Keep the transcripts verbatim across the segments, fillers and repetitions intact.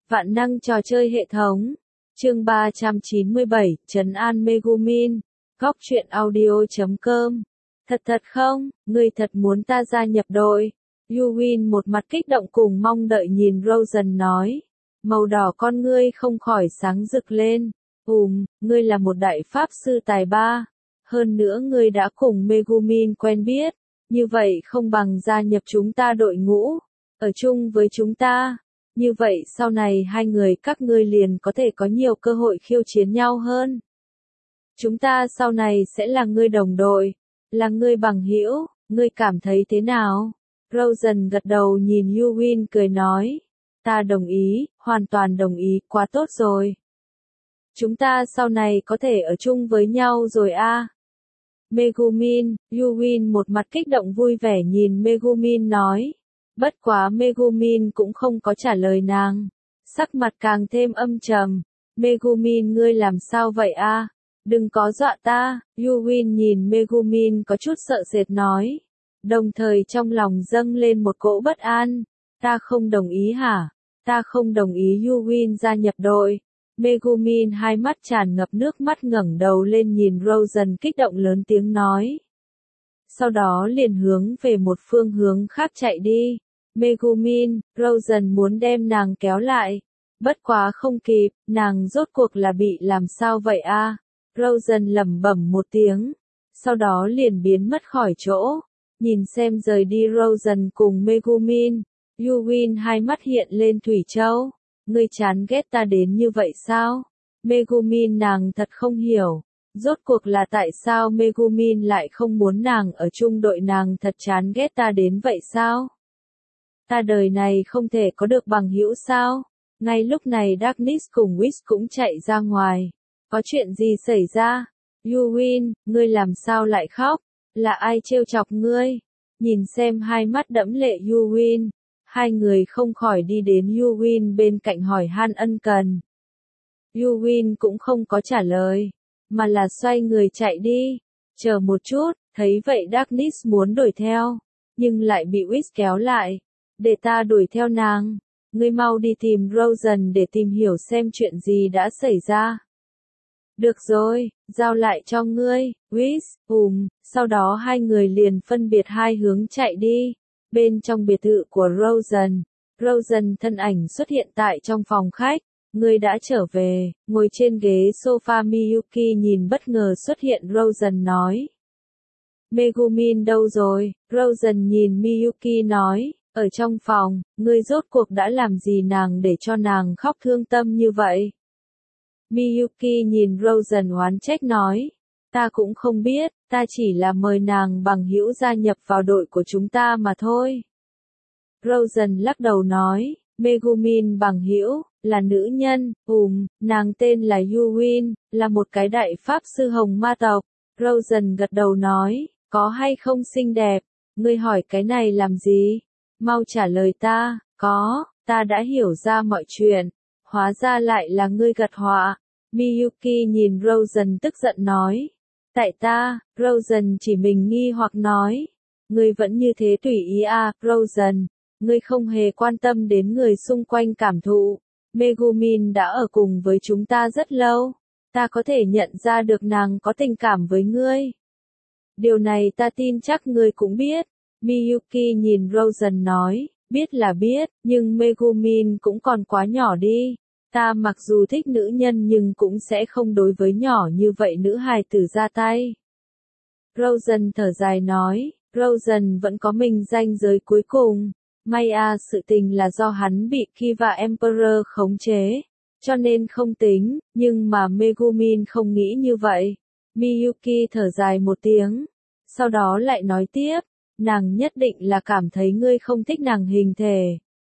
Vạn năng trò chơi hệ thống. Chương ba trăm chín mươi bảy, Trấn An Megumin. Góc truyện audio chấm com. Thật thật không, ngươi thật muốn ta gia nhập đội? Yuwin một mặt kích động cùng mong đợi nhìn Rosen nói. Màu đỏ con ngươi không khỏi sáng rực lên. Ùm, ngươi là một đại pháp sư tài ba. Hơn nữa ngươi đã cùng Megumin quen biết. Như vậy không bằng gia nhập chúng ta đội ngũ. Ở chung với chúng ta. Như vậy sau này hai người các ngươi liền có thể có nhiều cơ hội khiêu chiến nhau hơn. Chúng ta sau này sẽ là ngươi đồng đội, là ngươi bằng hữu, ngươi cảm thấy thế nào? Rosen gật đầu nhìn Yuwin cười nói. Ta đồng ý, hoàn toàn đồng ý, quá tốt rồi. Chúng ta sau này có thể ở chung với nhau rồi a. À? Megumin, Yuwin một mặt kích động vui vẻ nhìn Megumin nói. Bất quá Megumin cũng không có trả lời nàng. Sắc mặt càng thêm âm trầm. Megumin ngươi làm sao vậy a? À? Đừng có dọa ta. Yuwin nhìn Megumin có chút sợ sệt nói. Đồng thời trong lòng dâng lên một cỗ bất an. Ta không đồng ý hả? Ta không đồng ý Yuwin gia nhập đội. Megumin hai mắt tràn ngập nước mắt ngẩng đầu lên nhìn Rosen kích động lớn tiếng nói. Sau đó liền hướng về một phương hướng khác chạy đi. Megumin, Rosen muốn đem nàng kéo lại. Bất quá không kịp, nàng rốt cuộc là bị làm sao vậy a? À? Rosen lẩm bẩm một tiếng. Sau đó liền biến mất khỏi chỗ. Nhìn xem rời đi Rosen cùng Megumin. Yuwin hai mắt hiện lên thủy châu. Ngươi chán ghét ta đến như vậy sao? Megumin nàng thật không hiểu. Rốt cuộc là tại sao Megumin lại không muốn nàng ở chung đội, nàng thật chán ghét ta đến vậy sao? Ta đời này không thể có được bằng hữu sao? Ngay lúc này Darkness cùng Whis cũng chạy ra ngoài. Có chuyện gì xảy ra? Yuwin, ngươi làm sao lại khóc? Là ai trêu chọc ngươi? Nhìn xem hai mắt đẫm lệ Yuwin. Hai người không khỏi đi đến Yuwin bên cạnh hỏi han ân cần. Yuwin cũng không có trả lời. Mà là xoay người chạy đi. Chờ một chút, thấy vậy Darkness muốn đuổi theo. Nhưng lại bị Whis kéo lại. Để ta đuổi theo nàng. Ngươi mau đi tìm Rosen để tìm hiểu xem chuyện gì đã xảy ra. Được rồi, giao lại cho ngươi, Whis, ùm, sau đó hai người liền phân biệt hai hướng chạy đi. Bên trong biệt thự của Rosen, Rosen thân ảnh xuất hiện tại trong phòng khách. Ngươi đã trở về, ngồi trên ghế sofa Miyuki nhìn bất ngờ xuất hiện Rosen nói. Megumin đâu rồi? Rosen nhìn Miyuki nói. Ở trong phòng, ngươi rốt cuộc đã làm gì nàng để cho nàng khóc thương tâm như vậy? Miyuki nhìn Rosen oán trách nói. Ta cũng không biết, ta chỉ là mời nàng bằng hữu gia nhập vào đội của chúng ta mà thôi. Rosen lắc đầu nói, Megumin bằng hữu, là nữ nhân, ùm, nàng tên là Yuwin, là một cái đại pháp sư hồng ma tộc. Rosen gật đầu nói, có hay không xinh đẹp? Ngươi hỏi cái này làm gì? Mau trả lời ta, có, ta đã hiểu ra mọi chuyện. Hóa ra lại là ngươi gặt họa. Miyuki nhìn Rosen tức giận nói. Tại ta, Rosen chỉ mình nghi hoặc nói. Ngươi vẫn như thế tùy ý à, Rosen. Ngươi không hề quan tâm đến người xung quanh cảm thụ. Megumin đã ở cùng với chúng ta rất lâu. Ta có thể nhận ra được nàng có tình cảm với ngươi. Điều này ta tin chắc ngươi cũng biết. Miyuki nhìn Rosen nói, biết là biết, nhưng Megumin cũng còn quá nhỏ đi. Ta mặc dù thích nữ nhân nhưng cũng sẽ không đối với nhỏ như vậy nữ hài tử ra tay. Rosen thở dài nói, Rosen vẫn có mình ranh giới cuối cùng. May à, sự tình là do hắn bị Kiva Emperor khống chế, cho nên không tính, nhưng mà Megumin không nghĩ như vậy. Miyuki thở dài một tiếng, sau đó lại nói tiếp. Nàng nhất định là cảm thấy ngươi không thích nàng hình thể.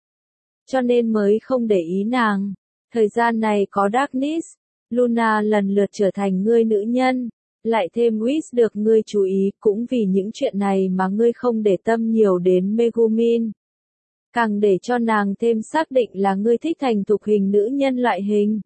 Cho nên mới không để ý nàng. Thời gian này có Darkness, Luna lần lượt trở thành ngươi nữ nhân. Lại thêm Whis được ngươi chú ý cũng vì những chuyện này mà ngươi không để tâm nhiều đến Megumin. Càng để cho nàng thêm xác định là ngươi thích thành thục hình nữ nhân loại hình.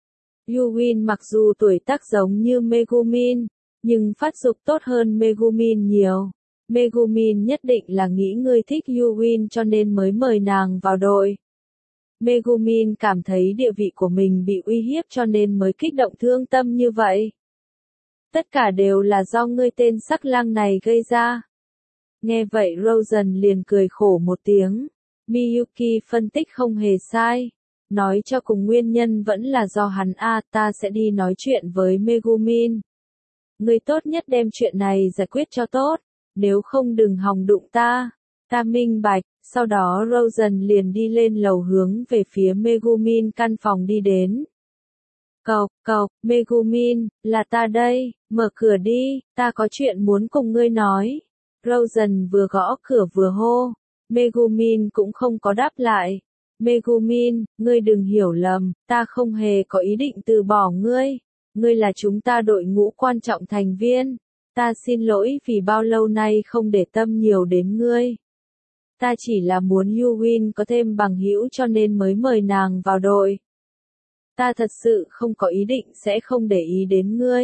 Yuwin mặc dù tuổi tác giống như Megumin, nhưng phát dục tốt hơn Megumin nhiều. Megumin nhất định là nghĩ ngươi thích Yuwin cho nên mới mời nàng vào đội. Megumin cảm thấy địa vị của mình bị uy hiếp cho nên mới kích động thương tâm như vậy. Tất cả đều là do ngươi tên sắc lang này gây ra. Nghe vậy Rosen liền cười khổ một tiếng. Miyuki phân tích không hề sai. Nói cho cùng nguyên nhân vẫn là do hắn a à, ta sẽ đi nói chuyện với Megumin. Ngươi tốt nhất đem chuyện này giải quyết cho tốt, nếu không đừng hòng đụng ta. Ta minh bạch, sau đó Rosen liền đi lên lầu hướng về phía Megumin căn phòng đi đến. Cộc, cộc, Megumin, là ta đây, mở cửa đi, ta có chuyện muốn cùng ngươi nói. Rosen vừa gõ cửa vừa hô, Megumin cũng không có đáp lại. Megumin, ngươi đừng hiểu lầm, ta không hề có ý định từ bỏ ngươi. Ngươi là chúng ta đội ngũ quan trọng thành viên. Ta xin lỗi vì bao lâu nay không để tâm nhiều đến ngươi. Ta chỉ là muốn Yuwin có thêm bằng hữu cho nên mới mời nàng vào đội. Ta thật sự không có ý định sẽ không để ý đến ngươi.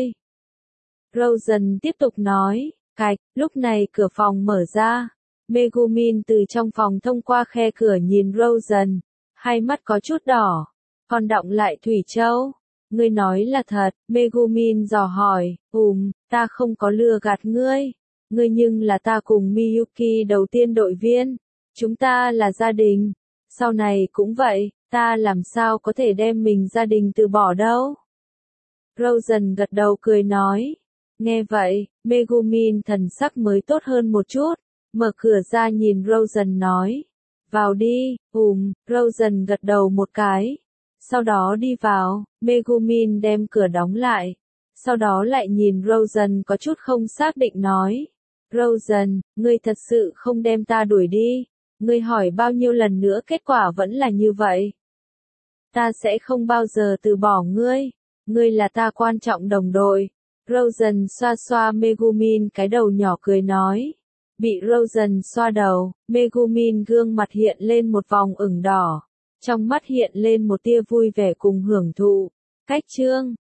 Rosen tiếp tục nói, cạch, lúc này cửa phòng mở ra. Megumin từ trong phòng thông qua khe cửa nhìn Rosen, hai mắt có chút đỏ, còn đọng lại thủy châu. Ngươi nói là thật, Megumin dò hỏi, ùm, ta không có lừa gạt ngươi. Ngươi nhưng là ta cùng Miyuki đầu tiên đội viên. Chúng ta là gia đình. Sau này cũng vậy, ta làm sao có thể đem mình gia đình từ bỏ đâu. Rosen gật đầu cười nói. Nghe vậy, Megumin thần sắc mới tốt hơn một chút. Mở cửa ra nhìn Rosen nói. Vào đi, ùm, Rosen gật đầu một cái. Sau đó đi vào, Megumin đem cửa đóng lại. Sau đó lại nhìn Rosen có chút không xác định nói. Rosen, ngươi thật sự không đem ta đuổi đi. Ngươi hỏi bao nhiêu lần nữa kết quả vẫn là như vậy. Ta sẽ không bao giờ từ bỏ ngươi. Ngươi là ta quan trọng đồng đội. Rosen xoa xoa Megumin cái đầu nhỏ cười nói. Bị Rosen xoa đầu, Megumin gương mặt hiện lên một vòng ửng đỏ. Trong mắt hiện lên một tia vui vẻ cùng hưởng thụ. Cách chương